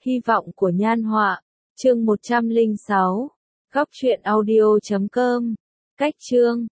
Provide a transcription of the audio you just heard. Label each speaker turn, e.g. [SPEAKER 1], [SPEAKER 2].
[SPEAKER 1] Hy vọng của nhan họa. Chương 106. Góc truyện audio.com. Cách chương